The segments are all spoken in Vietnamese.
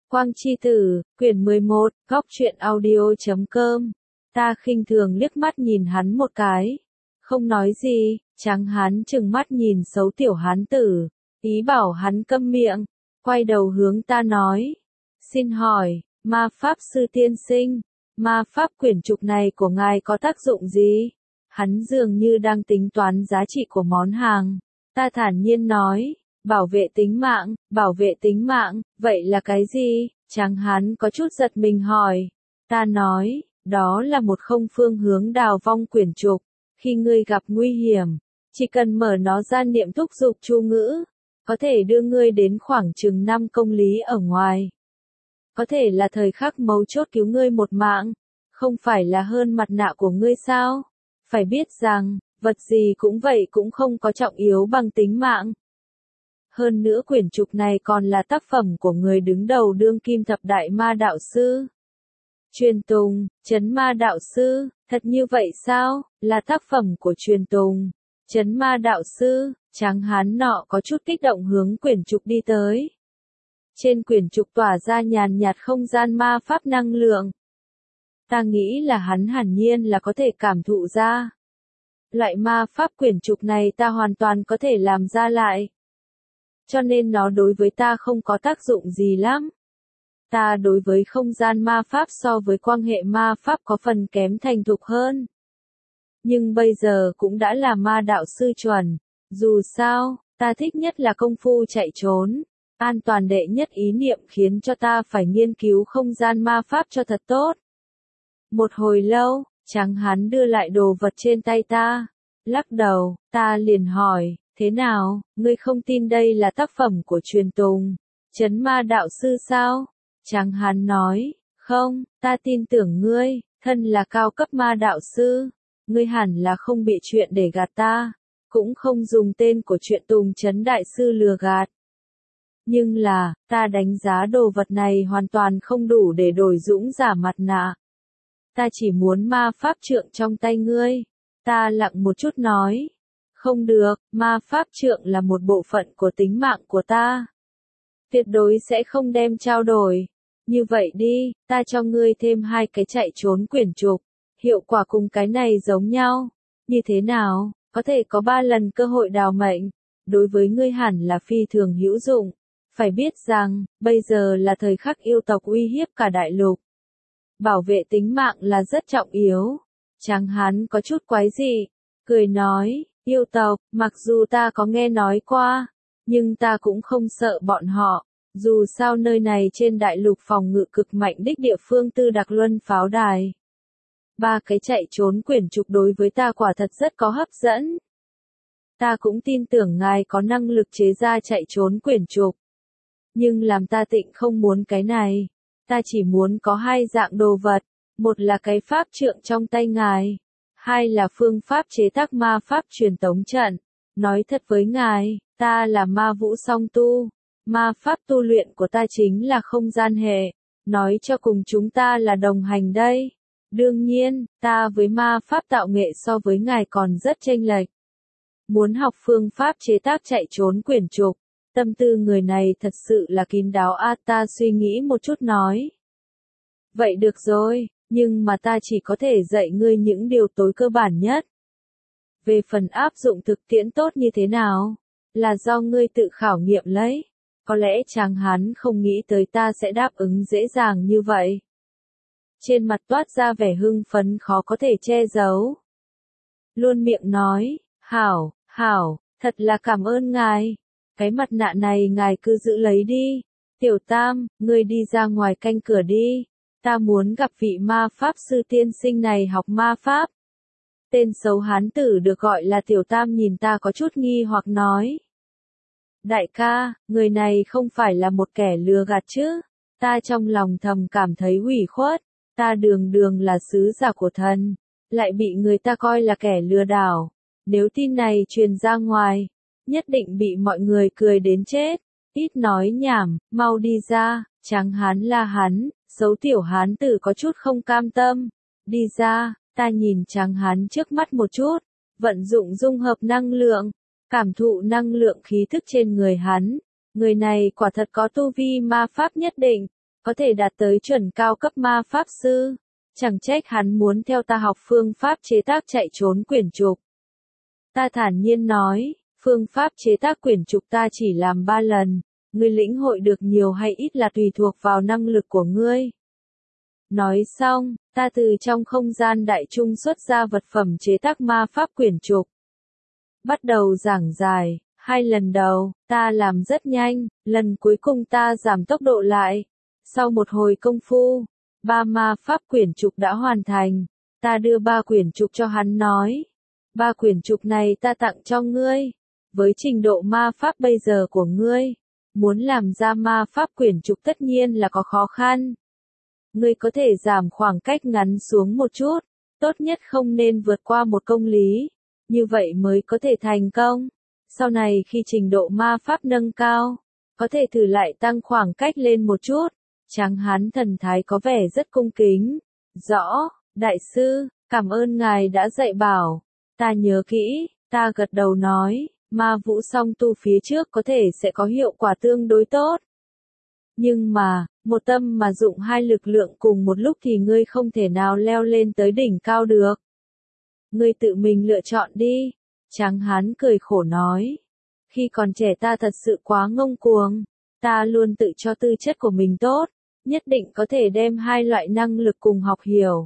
Quang Chi Tử, quyển 11, góc truyện audio.com. Ta khinh thường liếc mắt nhìn hắn một cái. Không nói gì, trắng hắn chừng mắt nhìn xấu tiểu hán tử. Ý bảo hắn câm miệng. Quay đầu hướng ta nói. Xin hỏi, ma pháp sư tiên sinh, ma pháp quyển trục này của ngài có tác dụng gì? Hắn dường như đang tính toán giá trị của món hàng. Ta thản nhiên nói. Bảo vệ tính mạng, vậy là cái gì? Tráng hán có chút giật mình hỏi. Ta nói, đó là một không phương hướng đào vong quyển trục. Khi ngươi gặp nguy hiểm, chỉ cần mở nó ra niệm thúc dục chú ngữ, có thể đưa ngươi đến khoảng chừng 5 công lý ở ngoài. Có thể là thời khắc mấu chốt cứu ngươi một mạng, không phải là hơn mặt nạ của ngươi sao? Phải biết rằng, vật gì cũng vậy cũng không có trọng yếu bằng tính mạng. Hơn nữa quyển trục này còn là tác phẩm của người đứng đầu đương kim thập đại ma đạo sư. Truyền Tùng, Chấn Ma Đạo Sư, thật như vậy sao? Là tác phẩm của Truyền Tùng, Chấn Ma Đạo Sư. Tráng hán nọ có chút kích động hướng quyển trục đi tới. Trên quyển trục tỏa ra nhàn nhạt không gian ma pháp năng lượng. Ta nghĩ là hắn hẳn nhiên là có thể cảm thụ ra. Loại ma pháp quyển trục này ta hoàn toàn có thể làm ra lại. Cho nên nó đối với ta không có tác dụng gì lắm. Ta đối với không gian ma pháp so với quan hệ ma pháp có phần kém thành thục hơn. Nhưng bây giờ cũng đã là ma đạo sư chuẩn. Dù sao, ta thích nhất là công phu chạy trốn. An toàn đệ nhất ý niệm khiến cho ta phải nghiên cứu không gian ma pháp cho thật tốt. Một hồi lâu, tráng hán đưa lại đồ vật trên tay ta. Lắc đầu, ta liền hỏi. Thế nào, ngươi không tin đây là tác phẩm của Truyền Tùng, Chấn Ma Đạo Sư sao? Tráng hán nói, không, ta tin tưởng ngươi, thân là cao cấp ma đạo sư, ngươi hẳn là không bị chuyện để gạt ta, cũng không dùng tên của Truyền Tùng Chấn Đại Sư lừa gạt. Nhưng là, ta đánh giá đồ vật này hoàn toàn không đủ để đổi dũng giả mặt nạ. Ta chỉ muốn ma pháp trượng trong tay ngươi. Ta lặng một chút nói. Không được, ma pháp trượng là một bộ phận của tính mạng của ta. Tuyệt đối sẽ không đem trao đổi. Như vậy đi, ta cho ngươi thêm 2 cái chạy trốn quyển trục. Hiệu quả cùng cái này giống nhau. Như thế nào, có thể có 3 lần cơ hội đào mệnh. Đối với ngươi hẳn là phi thường hữu dụng. Phải biết rằng, bây giờ là thời khắc yêu tộc uy hiếp cả đại lục. Bảo vệ tính mạng là rất trọng yếu. Tráng hán có chút quái dị, cười nói. Yêu tộc, mặc dù ta có nghe nói qua, nhưng ta cũng không sợ bọn họ, dù sao nơi này trên đại lục phòng ngự cực mạnh đích địa phương Tư Đặc Luân pháo đài. 3 cái chạy trốn quyển trục đối với ta quả thật rất có hấp dẫn. Ta cũng tin tưởng ngài có năng lực chế ra chạy trốn quyển trục. Nhưng làm ta tịnh không muốn cái này, ta chỉ muốn có 2 dạng đồ vật, một là cái pháp trượng trong tay ngài. 2 là phương pháp chế tác ma pháp truyền tống trận. Nói thật với ngài, ta là ma vũ song tu. Ma pháp tu luyện của ta chính là không gian hệ. Nói cho cùng chúng ta là đồng hành đây. Đương nhiên, ta với ma pháp tạo nghệ so với ngài còn rất chênh lệch. Muốn học phương pháp chế tác chạy trốn quyển trục. Tâm tư người này thật sự là kín đáo ta suy nghĩ một chút nói. Vậy được rồi. Nhưng mà ta chỉ có thể dạy ngươi những điều tối cơ bản nhất. Về phần áp dụng thực tiễn tốt như thế nào, là do ngươi tự khảo nghiệm lấy. Có lẽ tráng hán không nghĩ tới ta sẽ đáp ứng dễ dàng như vậy. Trên mặt toát ra vẻ hưng phấn khó có thể che giấu. Luôn miệng nói, hảo, thật là cảm ơn ngài. Cái mặt nạ này ngài cứ giữ lấy đi. Tiểu Tam, ngươi đi ra ngoài canh cửa đi. Ta muốn gặp vị ma pháp sư tiên sinh này học ma pháp. Tên xấu hán tử được gọi là Tiểu Tam nhìn ta có chút nghi hoặc nói. Đại ca, người này không phải là một kẻ lừa gạt chứ? Ta trong lòng thầm cảm thấy ủy khuất. Ta đường là sứ giả của thần, lại bị người ta coi là kẻ lừa đảo. Nếu tin này truyền ra ngoài, nhất định bị mọi người cười đến chết. Ít nói nhảm, mau đi ra. Tráng hán la hắn. Xấu tiểu hán tử có chút không cam tâm. Đi ra, ta nhìn tráng hán trước mắt một chút. Vận dụng dung hợp năng lượng. Cảm thụ năng lượng khí thức trên người hắn. Người này quả thật có tu vi ma pháp nhất định. có thể đạt tới chuẩn cao cấp ma pháp sư. Chẳng trách hắn muốn theo ta học phương pháp chế tác chạy trốn quyển trục. Ta thản nhiên nói, phương pháp chế tác quyển trục ta chỉ làm 3 lần, ngươi lĩnh hội được nhiều hay ít là tùy thuộc vào năng lực của ngươi. Nói xong, ta từ trong không gian đại trung xuất ra vật phẩm chế tác ma pháp quyển trục. Bắt đầu giảng giải, 2 lần đầu, ta làm rất nhanh, lần cuối cùng ta giảm tốc độ lại. Sau một hồi công phu, 3 ma pháp quyển trục đã hoàn thành, ta đưa 3 quyển trục cho hắn nói. 3 quyển trục này ta tặng cho ngươi. Với trình độ ma pháp bây giờ của ngươi, muốn làm ra ma pháp quyển trục tất nhiên là có khó khăn. Ngươi có thể giảm khoảng cách ngắn xuống một chút, tốt nhất không nên vượt qua 1 công lý, như vậy mới có thể thành công. Sau này khi trình độ ma pháp nâng cao, có thể thử lại tăng khoảng cách lên một chút. Tráng hán thần thái có vẻ rất cung kính. Rõ, đại sư, cảm ơn ngài đã dạy bảo. Ta nhớ kỹ, ta gật đầu nói, ma vũ song tu phía trước có thể sẽ có hiệu quả tương đối tốt. Nhưng mà, một tâm mà dụng 2 lực lượng cùng một lúc thì ngươi không thể nào leo lên tới đỉnh cao được. Ngươi tự mình lựa chọn đi. Tráng hán cười khổ nói. Khi còn trẻ ta thật sự quá ngông cuồng. Ta luôn tự cho tư chất của mình tốt, nhất định có thể đem 2 loại năng lực cùng học hiểu.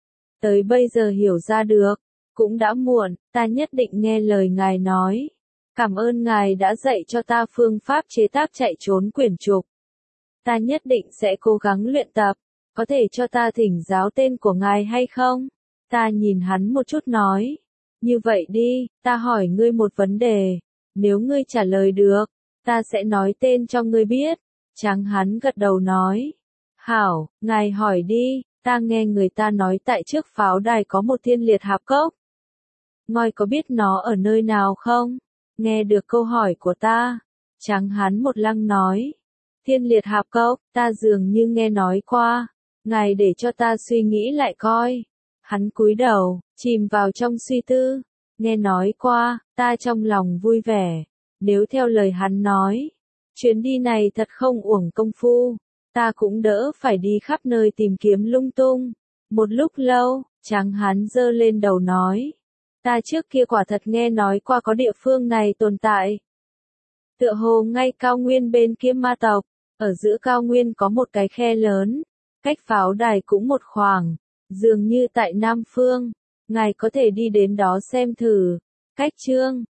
Tới bây giờ hiểu ra được, cũng đã muộn, ta nhất định nghe lời ngài nói. Cảm ơn ngài đã dạy cho ta phương pháp chế tác chạy trốn quyển trục. Ta nhất định sẽ cố gắng luyện tập, có thể cho ta thỉnh giáo tên của ngài hay không? Ta nhìn hắn một chút nói. Như vậy đi, ta hỏi ngươi một vấn đề. Nếu ngươi trả lời được, ta sẽ nói tên cho ngươi biết. Tráng hán gật đầu nói. Hảo, ngài hỏi đi, ta nghe người ta nói tại trước pháo đài có một thiên liệt hạp cốc. Ngài có biết nó ở nơi nào không? Nghe được câu hỏi của ta, tráng hán một lăng nói. Thiên liệt hạp cốc, ta dường như nghe nói qua. Ngài để cho ta suy nghĩ lại coi. Hắn cúi đầu, chìm vào trong suy tư. Nghe nói qua, ta trong lòng vui vẻ. Nếu theo lời hắn nói, chuyến đi này thật không uổng công phu. Ta cũng đỡ phải đi khắp nơi tìm kiếm lung tung. Một lúc lâu, tráng hán giơ lên đầu nói. Ta trước kia quả thật nghe nói qua có địa phương này tồn tại. Tựa hồ ngay cao nguyên bên kia ma tộc, ở giữa cao nguyên có một cái khe lớn, cách pháo đài cũng một khoảng, dường như tại Nam Phương. Ngài có thể đi đến đó xem thử. Cách chương